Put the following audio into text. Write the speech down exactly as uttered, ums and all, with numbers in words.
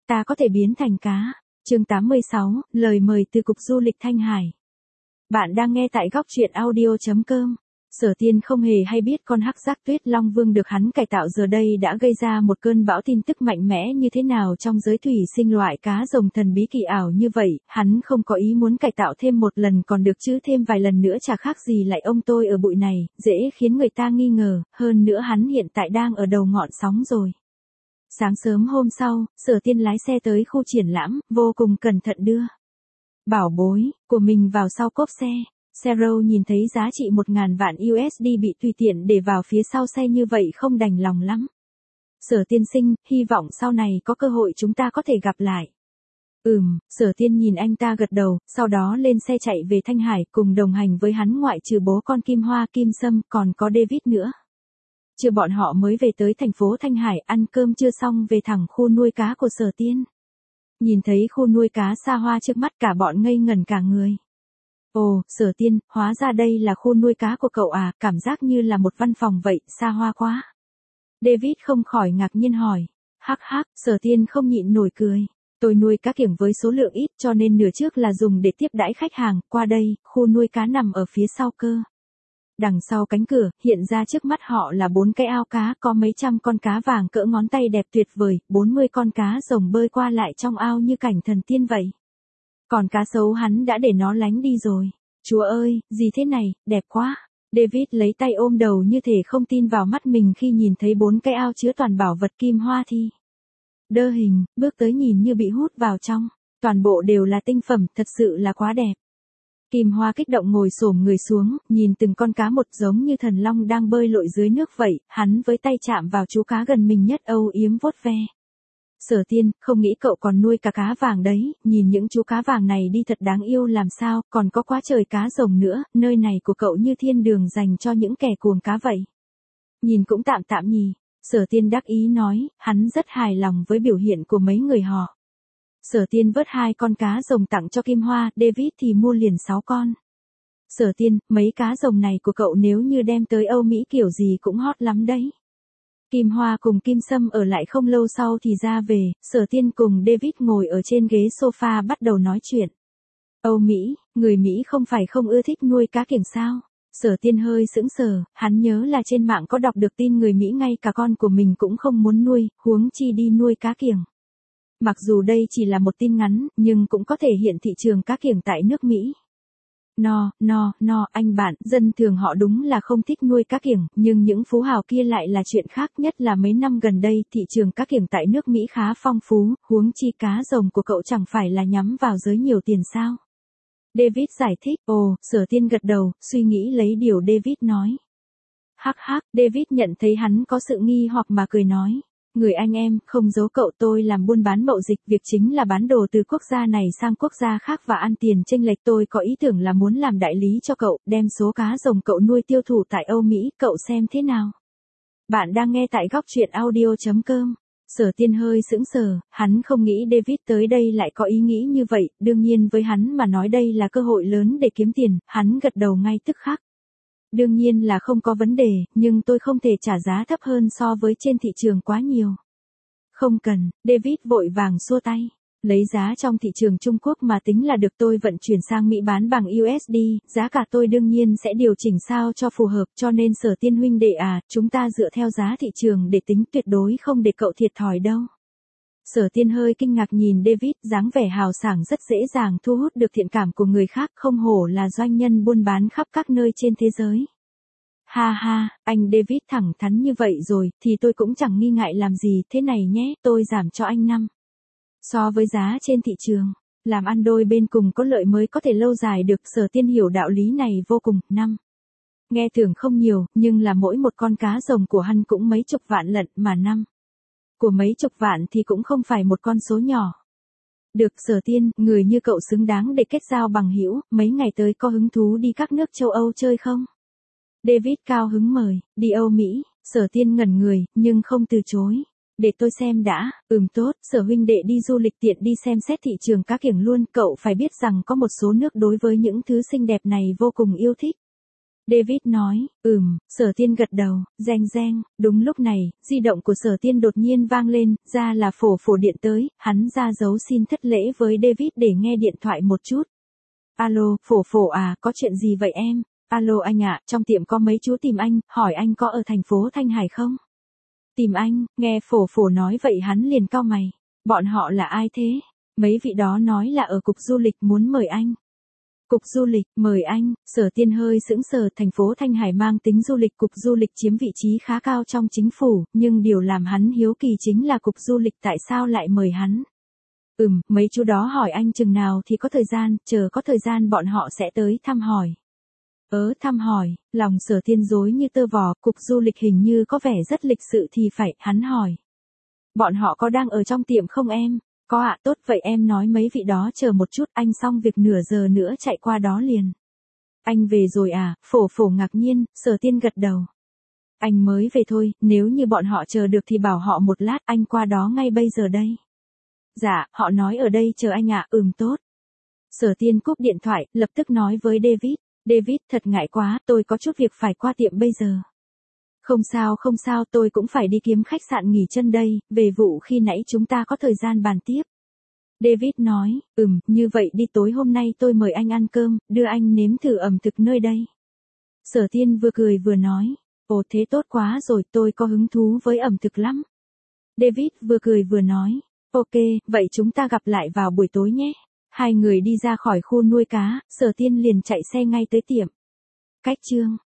ta có thể biến thành cá. Chương tám mươi sáu, lời mời từ Cục Du lịch Thanh Hải. Bạn đang nghe tại góc truyện audio chấm com. Sở Tiên không hề hay biết con hắc giác tuyết long vương được hắn cải tạo giờ đây đã gây ra một cơn bão tin tức mạnh mẽ như thế nào trong giới thủy sinh loại cá rồng thần bí kỳ ảo như vậy. Hắn không có ý muốn cải tạo thêm một lần còn được chứ thêm vài lần nữa chả khác gì lại ông tôi ở bụi này, dễ khiến người ta nghi ngờ, hơn nữa hắn hiện tại đang ở đầu ngọn sóng rồi. Sáng sớm hôm sau, Sở Tiên lái xe tới khu triển lãm, vô cùng cẩn thận đưa bảo bối của mình vào sau cốp xe. Sero nhìn thấy giá trị một ngàn vạn u ét đê bị tùy tiện để vào phía sau xe như vậy không đành lòng lắm. Sở Tiên sinh, hy vọng sau này có cơ hội chúng ta có thể gặp lại. Ừm, Sở Tiên nhìn anh ta gật đầu, sau đó lên xe chạy về Thanh Hải, cùng đồng hành với hắn ngoại trừ bố con Kim Hoa, Kim Sâm, còn có David nữa. Chưa bọn họ mới về tới thành phố Thanh Hải, ăn cơm chưa xong về thẳng khu nuôi cá của Sở Tiên. Nhìn thấy khu nuôi cá xa hoa trước mắt cả bọn ngây ngẩn cả người. Ồ, Sở Tiên, hóa ra đây là khu nuôi cá của cậu à, cảm giác như là một văn phòng vậy, xa hoa quá. David không khỏi ngạc nhiên hỏi. Hắc hắc, Sở Tiên không nhịn nổi cười. Tôi nuôi cá kiểng với số lượng ít cho nên nửa trước là dùng để tiếp đãi khách hàng, qua đây, khu nuôi cá nằm ở phía sau cơ. Đằng sau cánh cửa, hiện ra trước mắt họ là bốn cái ao cá, có mấy trăm con cá vàng cỡ ngón tay đẹp tuyệt vời, bốn mươi con cá rồng bơi qua lại trong ao như cảnh thần tiên vậy. Còn cá sấu hắn đã để nó lánh đi rồi. Chúa ơi, gì thế này, đẹp quá. David lấy tay ôm đầu như thể không tin vào mắt mình khi nhìn thấy bốn cái ao chứa toàn bảo vật Kim Hoa thi. Đơ hình, bước tới nhìn như bị hút vào trong. Toàn bộ đều là tinh phẩm, thật sự là quá đẹp. Kim Hoa kích động ngồi xổm người xuống, nhìn từng con cá một giống như thần long đang bơi lội dưới nước vậy, hắn với tay chạm vào chú cá gần mình nhất âu yếm vuốt ve. Sở Tiên, không nghĩ cậu còn nuôi cả cá vàng đấy, nhìn những chú cá vàng này đi thật đáng yêu làm sao, còn có quá trời cá rồng nữa, nơi này của cậu như thiên đường dành cho những kẻ cuồng cá vậy. Nhìn cũng tạm tạm nhỉ, Sở Tiên đắc ý nói, hắn rất hài lòng với biểu hiện của mấy người họ. Sở Tiên vớt hai con cá rồng tặng cho Kim Hoa, David thì mua liền sáu con. Sở Tiên, mấy cá rồng này của cậu nếu như đem tới Âu Mỹ kiểu gì cũng hot lắm đấy. Kim Hoa cùng Kim Sâm ở lại không lâu sau thì ra về, Sở Tiên cùng David ngồi ở trên ghế sofa bắt đầu nói chuyện. Âu Mỹ, người Mỹ không phải không ưa thích nuôi cá kiểng sao? Sở Tiên hơi sững sờ, hắn nhớ là trên mạng có đọc được tin người Mỹ ngay cả con của mình cũng không muốn nuôi, huống chi đi nuôi cá kiểng. Mặc dù đây chỉ là một tin ngắn, nhưng cũng có thể hiện thị trường cá kiểng tại nước Mỹ. No, no, no, anh bạn, dân thường họ đúng là không thích nuôi cá kiểng, nhưng những phú hào kia lại là chuyện khác, nhất là mấy năm gần đây thị trường cá kiểng tại nước Mỹ khá phong phú, huống chi cá rồng của cậu chẳng phải là nhắm vào giới nhiều tiền sao. David giải thích, ồ, Sở Tiên gật đầu, suy nghĩ lấy điều David nói. Hắc hắc, David nhận thấy hắn có sự nghi hoặc mà cười nói. Người anh em, không giấu cậu, tôi làm buôn bán mậu dịch, việc chính là bán đồ từ quốc gia này sang quốc gia khác và ăn tiền chênh lệch. Tôi có ý tưởng là muốn làm đại lý cho cậu, đem số cá rồng cậu nuôi tiêu thụ tại Âu Mỹ, cậu xem thế nào? Bạn đang nghe tại góc truyện audio chấm com. Sở Tiên hơi sững sờ, hắn không nghĩ David tới đây lại có ý nghĩ như vậy, đương nhiên với hắn mà nói đây là cơ hội lớn để kiếm tiền, hắn gật đầu ngay tức khắc. Đương nhiên là không có vấn đề, nhưng tôi không thể trả giá thấp hơn so với trên thị trường quá nhiều. Không cần, David vội vàng xua tay. Lấy giá trong thị trường Trung Quốc mà tính là được, tôi vận chuyển sang Mỹ bán bằng u ét đê, giá cả tôi đương nhiên sẽ điều chỉnh sao cho phù hợp, cho nên Sở Tiên huynh đệ à, chúng ta dựa theo giá thị trường để tính, tuyệt đối không để cậu thiệt thòi đâu. Sở Tiên hơi kinh ngạc nhìn David, dáng vẻ hào sảng rất dễ dàng thu hút được thiện cảm của người khác, không hổ là doanh nhân buôn bán khắp các nơi trên thế giới. Ha ha, anh David thẳng thắn như vậy rồi, thì tôi cũng chẳng nghi ngại làm gì, thế này nhé, tôi giảm cho anh năm. So với giá trên thị trường, làm ăn đôi bên cùng có lợi mới có thể lâu dài được, Sở Tiên hiểu đạo lý này vô cùng, năm. Nghe tưởng không nhiều, nhưng là mỗi một con cá rồng của hắn cũng mấy chục vạn lận mà năm. Của mấy chục vạn thì cũng không phải một con số nhỏ. Được, Sở Tiên, người như cậu xứng đáng để kết giao bằng hữu, mấy ngày tới có hứng thú đi các nước châu Âu chơi không? David cao hứng mời, đi Âu Mỹ, Sở Tiên ngẩn người, nhưng không từ chối. Để tôi xem đã, ừm tốt, Sở huynh đệ đi du lịch tiện đi xem xét thị trường cá kiểng luôn, cậu phải biết rằng có một số nước đối với những thứ xinh đẹp này vô cùng yêu thích. David nói, ừm, Sở Tiên gật đầu, reng reng, đúng lúc này, di động của Sở Tiên đột nhiên vang lên, ra là phổ phổ điện tới, hắn ra dấu xin thất lễ với David để nghe điện thoại một chút. Alo, phổ phổ à, có chuyện gì vậy em? Alo anh ạ, trong tiệm có mấy chú tìm anh, hỏi anh có ở thành phố Thanh Hải không? Tìm anh, nghe phổ phổ nói vậy hắn liền cau mày. Bọn họ là ai thế? Mấy vị đó nói là ở cục du lịch muốn mời anh. Cục du lịch, mời anh, Sở Tiên hơi sững sờ, thành phố Thanh Hải mang tính du lịch, cục du lịch chiếm vị trí khá cao trong chính phủ, nhưng điều làm hắn hiếu kỳ chính là cục du lịch tại sao lại mời hắn. Ừm, mấy chú đó hỏi anh chừng nào thì có thời gian, chờ có thời gian bọn họ sẽ tới thăm hỏi. Ớ thăm hỏi, lòng Sở Tiên rối như tơ vò, cục du lịch hình như có vẻ rất lịch sự thì phải, hắn hỏi. Bọn họ có đang ở trong tiệm không em? Có ạ, tốt vậy em nói mấy vị đó chờ một chút, anh xong việc nửa giờ nữa chạy qua đó liền. Anh về rồi à, phổ phổ ngạc nhiên, Sở Tiên gật đầu. Anh mới về thôi, nếu như bọn họ chờ được thì bảo họ một lát, anh qua đó ngay bây giờ đây. Dạ, họ nói ở đây chờ anh ạ, ừm tốt. Sở Tiên cúp điện thoại, lập tức nói với David, David thật ngại quá, tôi có chút việc phải qua tiệm bây giờ. Không sao không sao, tôi cũng phải đi kiếm khách sạn nghỉ chân đây, về vụ khi nãy chúng ta có thời gian bàn tiếp. David nói, ừm, như vậy đi, tối hôm nay tôi mời anh ăn cơm, đưa anh nếm thử ẩm thực nơi đây. Sở Tiên vừa cười vừa nói, ồ thế tốt quá rồi, tôi có hứng thú với ẩm thực lắm. David vừa cười vừa nói, ok, vậy chúng ta gặp lại vào buổi tối nhé. Hai người đi ra khỏi khu nuôi cá, Sở Tiên liền chạy xe ngay tới tiệm. Cách chương